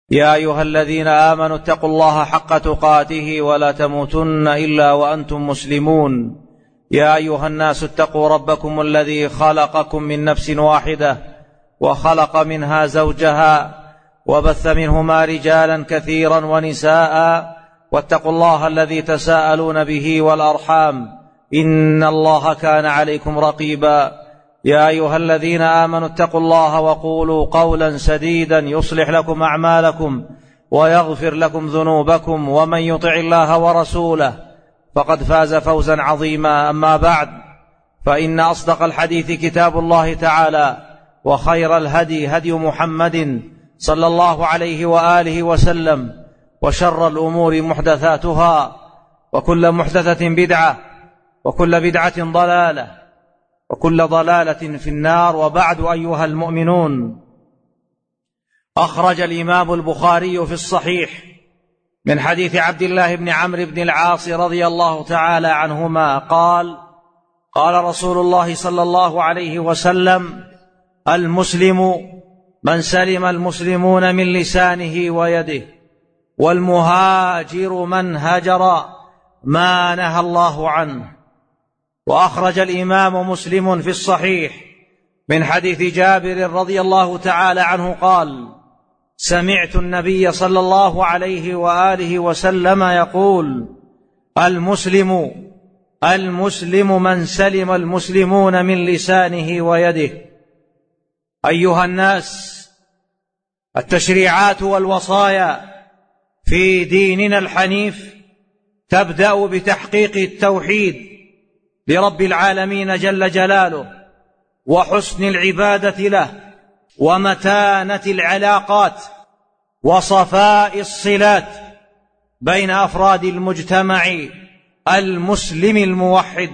يا أيها الذين آمنوا اتقوا الله حق تقاته ولا تموتن إلا وأنتم مسلمون. يا أيها الناس اتقوا ربكم الذي خلقكم من نفس واحدة وخلق منها زوجها وبث منهما رجالا كثيرا ونساء، واتقوا الله الذي تساءلون به والأرحام إن الله كان عليكم رقيبا. يا أيها الذين آمنوا اتقوا الله وقولوا قولا سديدا يصلح لكم أعمالكم ويغفر لكم ذنوبكم، ومن يطع الله ورسوله فقد فاز فوزا عظيما. أما بعد، فإن أصدق الحديث كتاب الله تعالى، وخير الهدي هدي محمد صلى الله عليه وآله وسلم، وشر الأمور محدثاتها، وكل محدثة بدعة، وكل بدعة ضلالة، وكل ضلالة في النار. وبعد، أيها المؤمنون، أخرج الإمام البخاري في الصحيح من حديث عبد الله بن عمرو بن العاص رضي الله تعالى عنهما قال: قال رسول الله صلى الله عليه وسلم: المسلم من سلم المسلمون من لسانه ويده، والمهاجر من هجر ما نهى الله عنه. وأخرج الإمام مسلم في الصحيح من حديث جابر رضي الله تعالى عنه قال: سمعت النبي صلى الله عليه وآله وسلم يقول: المسلم من سلم المسلمون من لسانه ويده. أيها الناس، التشريعات والوصايا في ديننا الحنيف تبدأ بتحقيق التوحيد لرب العالمين جل جلاله، وحسن العبادة له، ومتانة العلاقات، وصفاء الصلات بين أفراد المجتمع المسلم الموحد.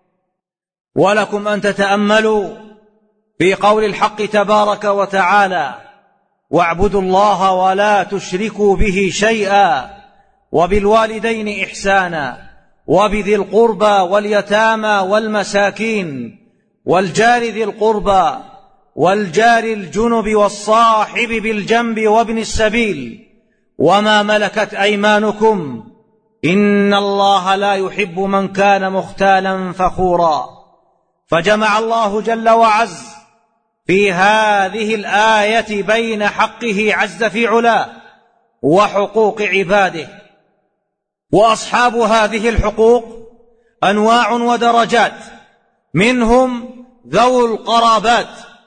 ولكم أن تتأملوا في قول الحق تبارك وتعالى: واعبدوا الله ولا تشركوا به شيئا وبالوالدين إحسانا وبذي القربى واليتامى والمساكين والجار ذي القربى والجار الجنب والصاحب بالجنب وابن السبيل وما ملكت أيمانكم إن الله لا يحب من كان مختالا فخورا. فجمع الله جل وعز في هذه الآية بين حقه عز في علاه وحقوق عباده. وأصحاب هذه الحقوق أنواع ودرجات، منهم ذو القرابات،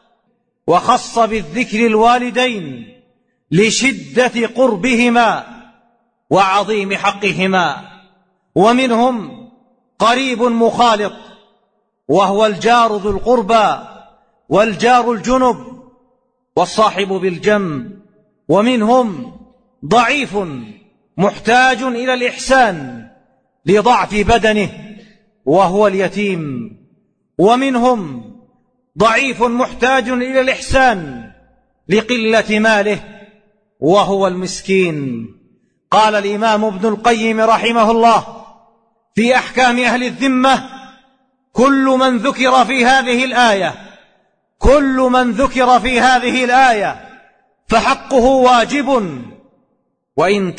وخص بالذكر الوالدين لشدة قربهما وعظيم حقهما. ومنهم قريب مخالط، وهو الجار ذو القربى والجار الجنب والصاحب بالجنب. ومنهم ضعيف محتاج إلى الإحسان لضعف بدنه، وهو اليتيم. ومنهم ضعيف محتاج إلى الإحسان لقلة ماله، وهو المسكين. قال الإمام ابن القيم رحمه الله في أحكام أهل الذمة: كل من ذكر في هذه الآية فحقه واجب وإن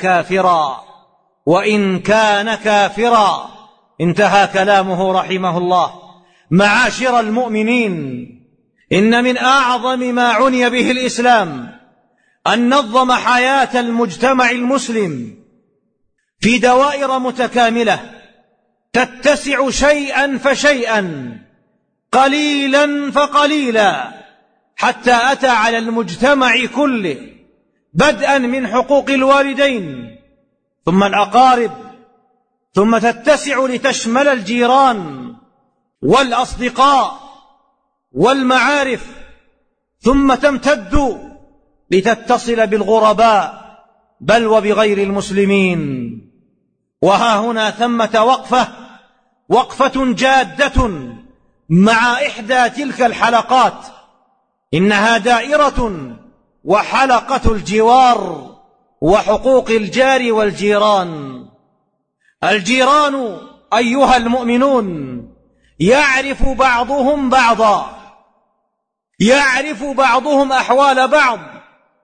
كان كافرا. انتهى كلامه رحمه الله. معاشر المؤمنين، إن من أعظم ما عني به الإسلام أن نظم حياة المجتمع المسلم في دوائر متكاملة تتسع شيئا فشيئا، قليلا فقليلا، حتى أتى على المجتمع كله، بدءا من حقوق الوالدين ثم الأقارب، ثم تتسع لتشمل الجيران والأصدقاء والمعارف، ثم تمتد لتتصل بالغرباء بل وبغير المسلمين. وها هنا ثمة وقفة جادة مع إحدى تلك الحلقات، إنها دائرة وحلقة الجوار وحقوق الجار والجيران. الجيران أيها المؤمنون يعرف بعضهم بعضا، يعرف بعضهم أحوال بعض،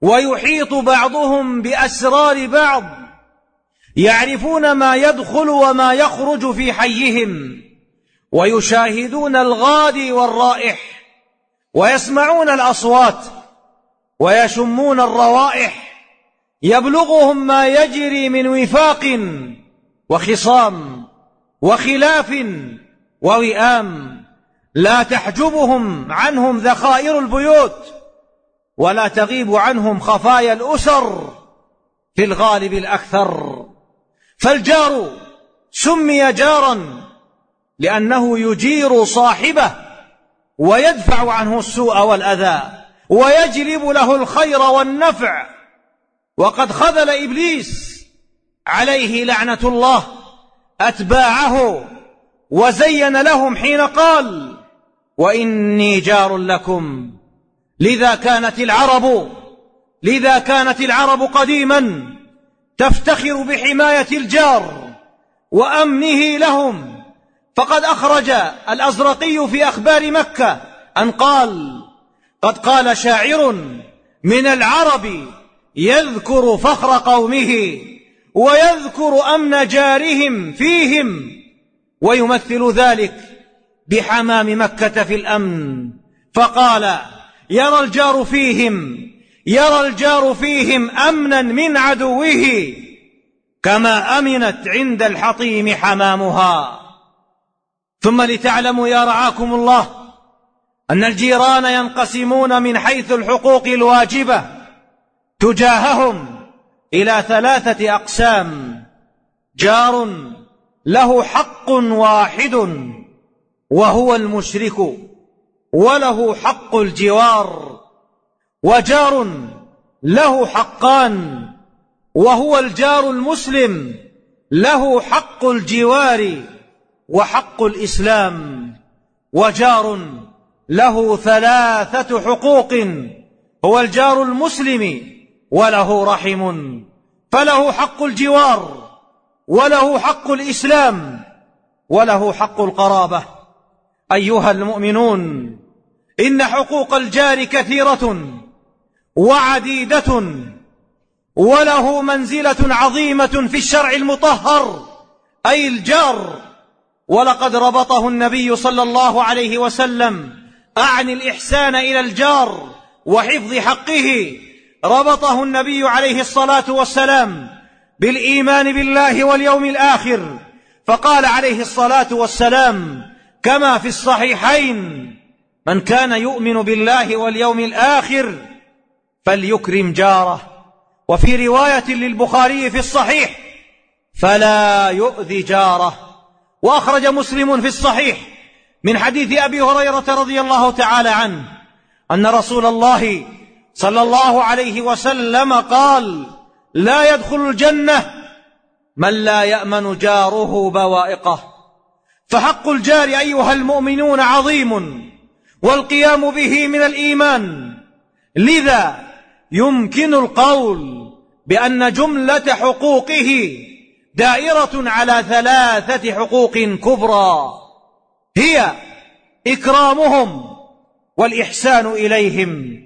ويحيط بعضهم بأسرار بعض، يعرفون ما يدخل وما يخرج في حيهم، ويشاهدون الغادي والرائح، ويسمعون الأصوات، ويشمون الروائح، يبلغهم ما يجري من وفاق وخصام وخلاف ووئام، لا تحجبهم عنهم ذخائر البيوت، ولا تغيب عنهم خفايا الأسر في الغالب الأكثر. فالجار سمي جارا لأنه يجير صاحبه ويدفع عنه السوء والأذى ويجلب له الخير والنفع. وقد خذل إبليس عليه لعنة الله أتباعه وزين لهم حين قال: وإني جار لكم. لذا كانت العرب قديما تفتخر بحماية الجار وأمنه لهم. فقد أخرج الأزرقي في أخبار مكة أن قال: قد قال شاعر من العرب يذكر فخر قومه ويذكر أمن جارهم فيهم، ويمثل ذلك بحمام مكة في الأمن، فقال: يرى الجار فيهم أمنا من عدوه، كما أمنت عند الحطيم حمامها. ثم لتعلموا يا رعاكم الله أن الجيران ينقسمون من حيث الحقوق الواجبة تجاههم إلى 3 أقسام: جار له حق واحد وهو المشرك وله حق الجوار، وجار له حقان وهو الجار المسلم له حق الجوار وحق الإسلام، وجار له 3 حقوق هو الجار المسلم وله رحم، فله حق الجوار وله حق الإسلام وله حق القرابة. أيها المؤمنون، إن حقوق الجار كثيرة وعديدة، وله منزلة عظيمة في الشرع المطهر، أي الجار. ولقد ربطه النبي صلى الله عليه وسلم عن الإحسان إلى الجار وحفظ حقه، ربطه النبي عليه الصلاة والسلام بالإيمان بالله واليوم الآخر، فقال عليه الصلاة والسلام كما في الصحيحين: من كان يؤمن بالله واليوم الآخر فليكرم جاره. وفي رواية للبخاري في الصحيح: فلا يؤذي جاره. وأخرج مسلم في الصحيح من حديث أبي هريرة رضي الله تعالى عنه أن رسول الله صلى الله عليه وسلم قال: لا يدخل الجنة من لا يأمن جاره بوائقه. فحق الجار أيها المؤمنون عظيم، والقيام به من الإيمان. لذا يمكن القول بأن جملة حقوقه دائرة على 3 حقوق كبرى، هي إكرامهم والإحسان إليهم،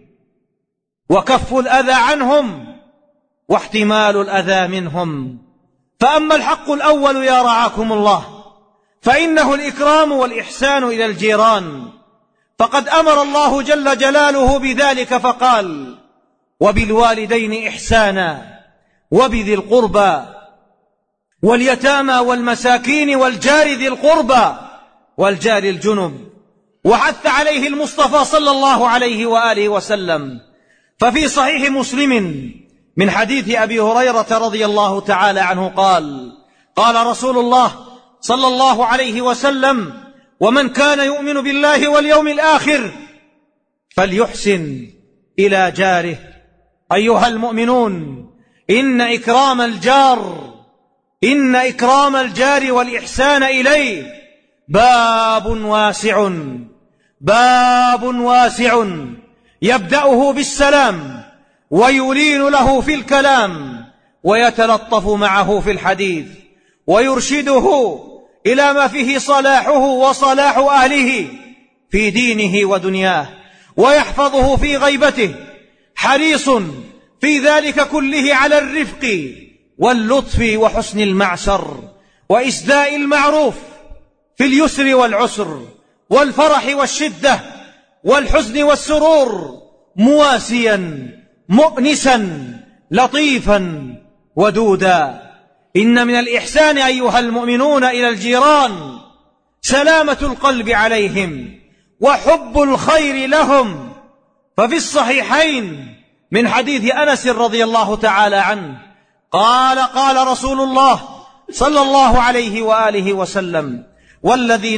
وكف الأذى عنهم، واحتمال الأذى منهم. فأما الحق الأول يا رعاكم الله فإنه الإكرام والإحسان إلى الجيران، فقد أمر الله جل جلاله بذلك فقال: وبالوالدين إحسانا وبذي القربى واليتامى والمساكين والجار ذي القربى والجار الجنب. وحث عليه المصطفى صلى الله عليه وآله وسلم. ففي صحيح مسلم من حديث أبي هريرة رضي الله تعالى عنه قال: قال رسول الله صلى الله عليه وسلم: ومن كان يؤمن بالله واليوم الآخر فليحسن إلى جاره. أيها المؤمنون، إن إكرام الجار والإحسان إليه باب واسع يبدأه بالسلام ويلين له في الكلام ويتلطف معه في الحديث ويرشده إلى ما فيه صلاحه وصلاح أهله في دينه ودنياه، ويحفظه في غيبته، حريص في ذلك كله على الرفق واللطف وحسن المعشر وإسداء المعروف في اليسر والعسر والفرح والشدة والحزن والسرور، مواسيا مؤنسا لطيفا ودودا. إن من الإحسان أيها المؤمنون إلى الجيران سلامة القلب عليهم وحب الخير لهم. ففي الصحيحين من حديث أنس رضي الله تعالى عنه قال رسول الله صلى الله عليه وآله وسلم: والذي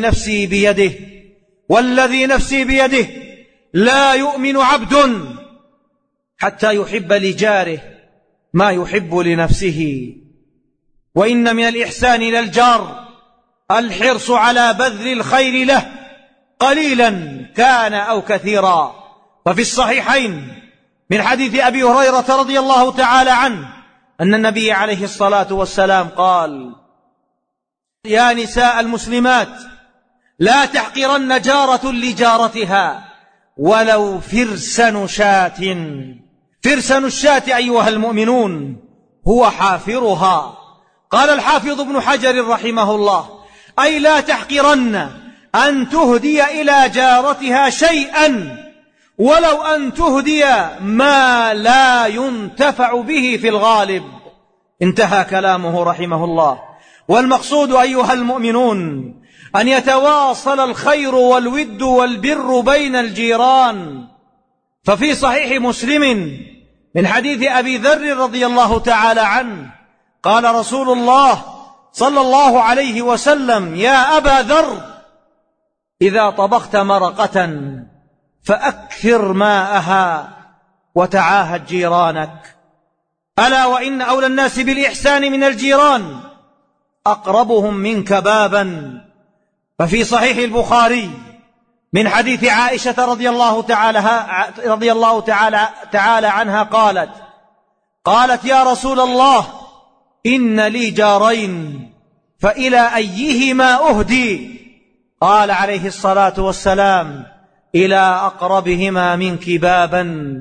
نفسي بيده لا يؤمن عبد حتى يحب لجاره ما يحب لنفسه. وإن من الإحسان إلى الجار الحرص على بذل الخير له قليلا كان أو كثيرا. ففي الصحيحين من حديث أبي هريرة رضي الله تعالى عنه أن النبي عليه الصلاة والسلام قال: يا نساء المسلمات لا تحقرن جارة لجارتها ولو فرسن شاة. فرسن الشاة أيها المؤمنون هو حافرها. قال الحافظ ابن حجر رحمه الله: أي لا تحقرن أن تهدي إلى جارتها شيئا ولو أن تهدي ما لا ينتفع به في الغالب. انتهى كلامه رحمه الله. والمقصود أيها المؤمنون أن يتواصل الخير والود والبر بين الجيران. ففي صحيح مسلم من حديث أبي ذر رضي الله تعالى عنه قال رسول الله صلى الله عليه وسلم: يا أبا ذر إذا طبخت مرقة فأكثر ماءها وتعاهد جيرانك، ألا وإن أولى الناس بالإحسان من الجيران أقربهم منك بابا. ففي صحيح البخاري من حديث عائشة رضي الله تعالى عنها قالت: يا رسول الله إن لي جارين فإلى أيهما أهدي؟ قال عليه الصلاة والسلام: إلى أقربهما منك بابا.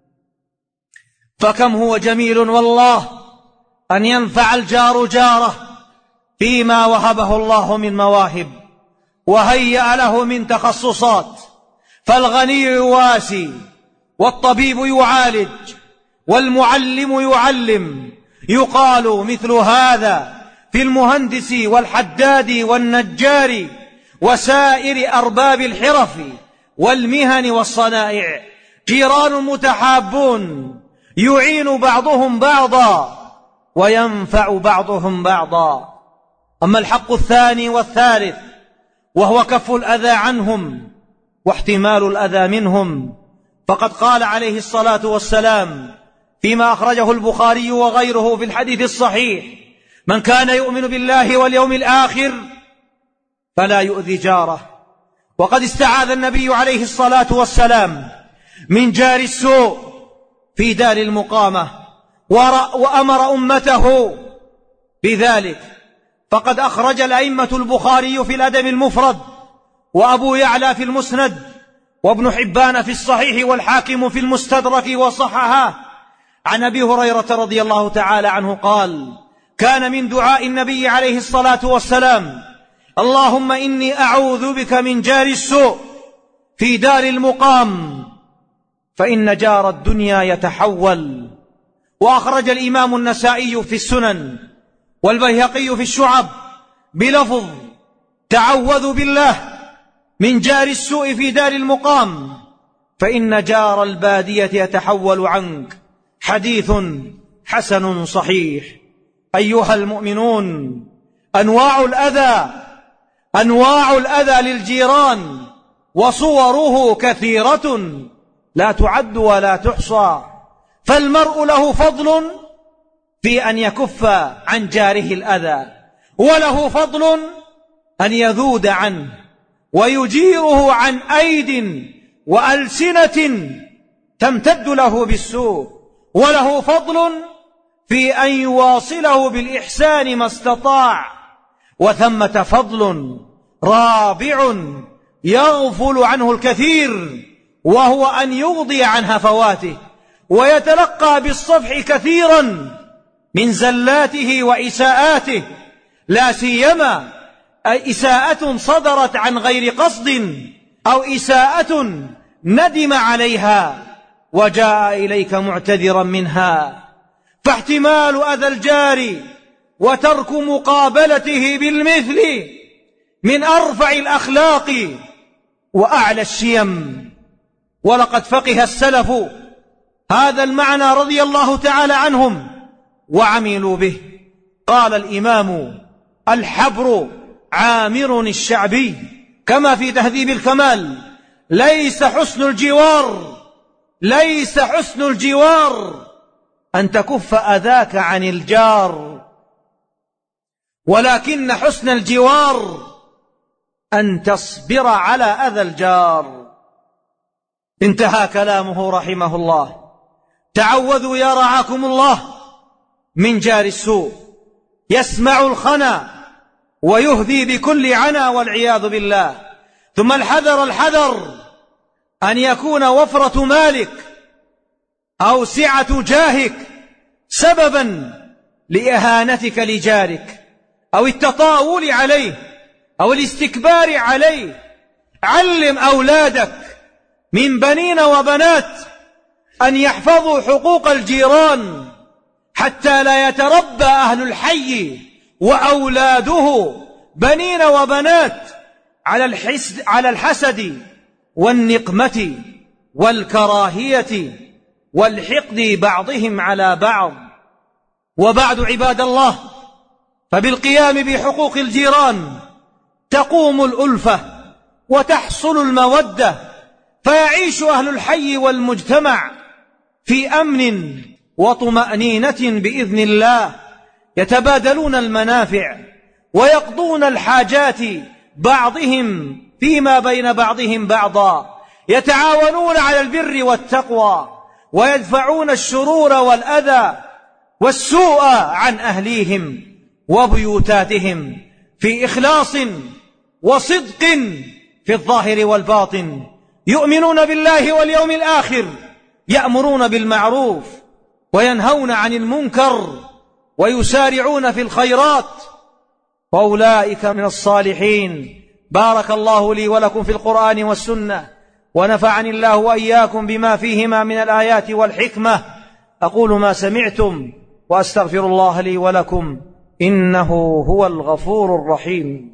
فكم هو جميل والله أن ينفع الجار جاره فيما وهبه الله من مواهب وهيأ له من تخصصات. فالغني يواسي، والطبيب يعالج، والمعلم يعلم. يقال مثل هذا في المهندس والحداد والنجار وسائر أرباب الحرف والمهن والصنائع. جيران متحابون يعين بعضهم بعضا وينفع بعضهم بعضا. أما الحق الثاني والثالث وهو كف الأذى عنهم واحتمال الأذى منهم، فقد قال عليه الصلاة والسلام فيما أخرجه البخاري وغيره في الحديث الصحيح: من كان يؤمن بالله واليوم الآخر فلا يؤذي جاره. وقد استعاذ النبي عليه الصلاة والسلام من جار السوء في دار المقامة وأمر أمته بذلك. فقد أخرج الأئمة البخاري في الأدب المفرد، وأبو يعلى في المسند، وابن حبان في الصحيح، والحاكم في المستدرك وصححه عن أبي هريرة رضي الله تعالى عنه قال: كان من دعاء النبي عليه الصلاة والسلام: اللهم إني أعوذ بك من جار السوء في دار المقام فإن جار الدنيا يتحول. وأخرج الإمام النسائي في السنن والبيهقي في الشعب بلفظ: تعوذ بالله من جار السوء في دار المقام فإن جار البادية يتحول عنك. حديث حسن صحيح. أيها المؤمنون، أنواع الأذى للجيران وصوره كثيرة لا تعد ولا تحصى. فالمرء له فضل في أن يكف عن جاره الأذى، وله فضل أن يذود عنه ويجيره عن أيد وألسنة تمتد له بالسوء، وله فضل في أن يواصله بالإحسان ما استطاع. وثمة فضل رابع يغفل عنه الكثير، وهو أن يغضي عن هفواته ويتلقى بالصفح كثيرا من زلاته وإساءاته، لا سيما إساءة صدرت عن غير قصد أو إساءة ندم عليها وجاء إليك معتذرا منها، فاحتمال أذى الجار وترك مقابلته بالمثل من أرفع الأخلاق وأعلى الشيم. ولقد فقه السلف هذا المعنى رضي الله تعالى عنهم وعملوا به. قال الإمام الحبر عامر الشعبي كما في تهذيب الكمال: ليس حسن الجوار أن تكف أذاك عن الجار، ولكن حسن الجوار أن تصبر على أذى الجار. انتهى كلامه رحمه الله. تعوذوا يا رعاكم الله من جار السوء، يسمع الخنا ويهذي بكل عنا والعياذ بالله. ثم الحذر أن يكون وفرة مالك أو سعة جاهك سببا لإهانتك لجارك أو التطاول عليه أو الاستكبار عليه. علم أولادك من بنين وبنات أن يحفظوا حقوق الجيران حتى لا يتربى أهل الحي وأولاده بنين وبنات على الحسد والنقمة والكراهية والحقد بعضهم على بعض. وبعد عباد الله، فبالقيام بحقوق الجيران تقوم الألفة وتحصل المودة، فيعيش أهل الحي والمجتمع في أمن وطمأنينة بإذن الله، يتبادلون المنافع ويقضون الحاجات بعضهم فيما بين بعضهم بعضا، يتعاونون على البر والتقوى ويدفعون الشرور والأذى والسوء عن أهليهم وبيوتاتهم في إخلاص وصدق في الظاهر والباطن. يؤمنون بالله واليوم الآخر، يأمرون بالمعروف وينهون عن المنكر ويسارعون في الخيرات، وأولئك من الصالحين. بارك الله لي ولكم في القرآن والسنة، ونفعني الله وإياكم بما فيهما من الآيات والحكمة. أقول ما سمعتم وأستغفر الله لي ولكم، إنه هو الغفور الرحيم.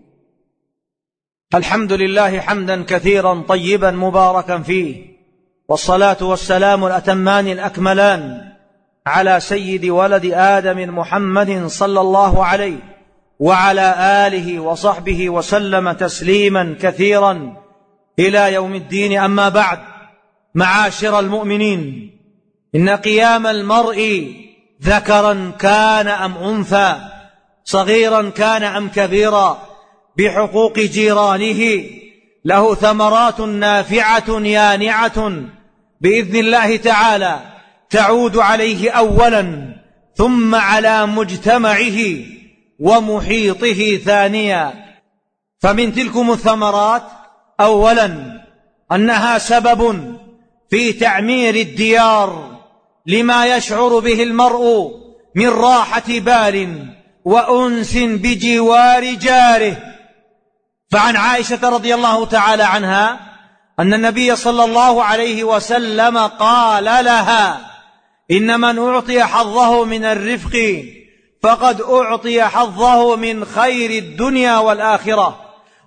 الحمد لله حمدا كثيرا طيبا مباركا فيه، والصلاة والسلام الأتمان الأكملان على سيد ولد آدم محمد صلى الله عليه وعلى آله وصحبه وسلم تسليما كثيرا إلى يوم الدين. أما بعد، معاشر المؤمنين، إن قيام المرء ذكرا كان أم أنثى، صغيرا كان أم كبيرا، بحقوق جيرانه له ثمرات نافعة يانعة بإذن الله تعالى، تعود عليه أولا ثم على مجتمعه ومحيطه ثانيا. فمن تلكم الثمرات: أولا أنها سبب في تعمير الديار لما يشعر به المرء من راحة بال وأنس بجوار جاره. فعن عائشة رضي الله تعالى عنها أن النبي صلى الله عليه وسلم قال لها: إن من أعطي حظه من الرفق فقد أعطي حظه من خير الدنيا والآخرة.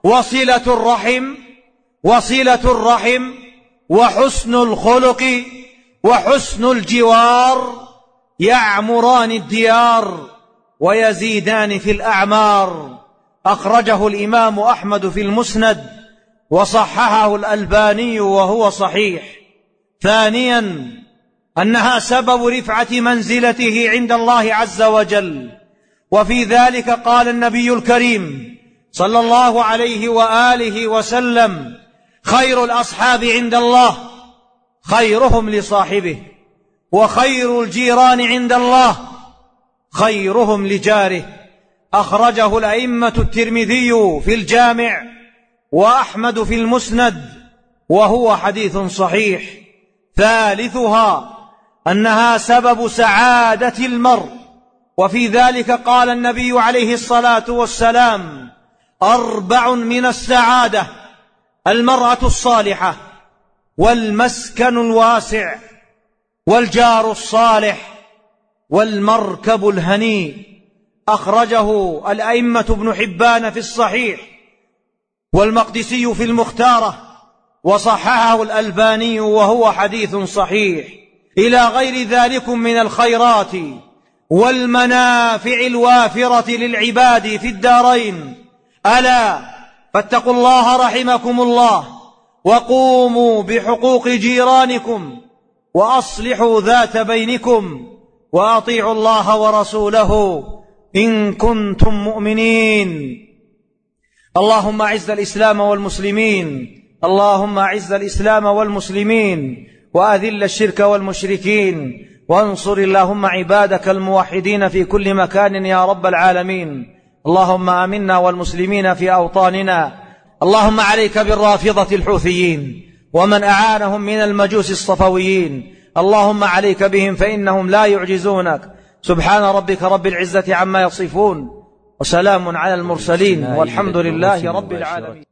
وصلة الرحم وحسن الخلق وحسن الجوار يعمران الديار ويزيدان في الأعمار. أخرجه الإمام أحمد في المسند وصححه الألباني وهو صحيح. ثانيا أنها سبب رفعة منزلته عند الله عز وجل، وفي ذلك قال النبي الكريم صلى الله عليه وآله وسلم: خير الأصحاب عند الله خيرهم لصاحبه، وخير الجيران عند الله خيرهم لجاره. أخرجه الأئمة الترمذي في الجامع وأحمد في المسند وهو حديث صحيح. ثالثها أنها سبب سعادة المرء. وفي ذلك قال النبي عليه الصلاة والسلام: 4 من السعادة: المرأة الصالحة، والمسكن الواسع، والجار الصالح، والمركب الهنيء. أخرجه الأئمة ابن حبان في الصحيح، والمقدسي في المختارة، وصححه الألباني وهو حديث صحيح. إلى غير ذلك من الخيرات والمنافع الوافرة للعباد في الدارين. ألا فاتقوا الله رحمكم الله، وقوموا بحقوق جيرانكم، وأصلحوا ذات بينكم، وأطيعوا الله ورسوله إن كنتم مؤمنين. اللهم أعز الإسلام والمسلمين، اللهم أعز الإسلام والمسلمين، وأذل الشرك والمشركين، وانصر اللهم عبادك الموحدين في كل مكان يا رب العالمين. اللهم آمنا والمسلمين في أوطاننا. اللهم عليك بالرافضة الحوثيين ومن أعانهم من المجوس الصفويين، اللهم عليك بهم فإنهم لا يعجزونك. سبحان ربك رب العزة عما يصفون، وسلام على المرسلين، والحمد لله رب العالمين.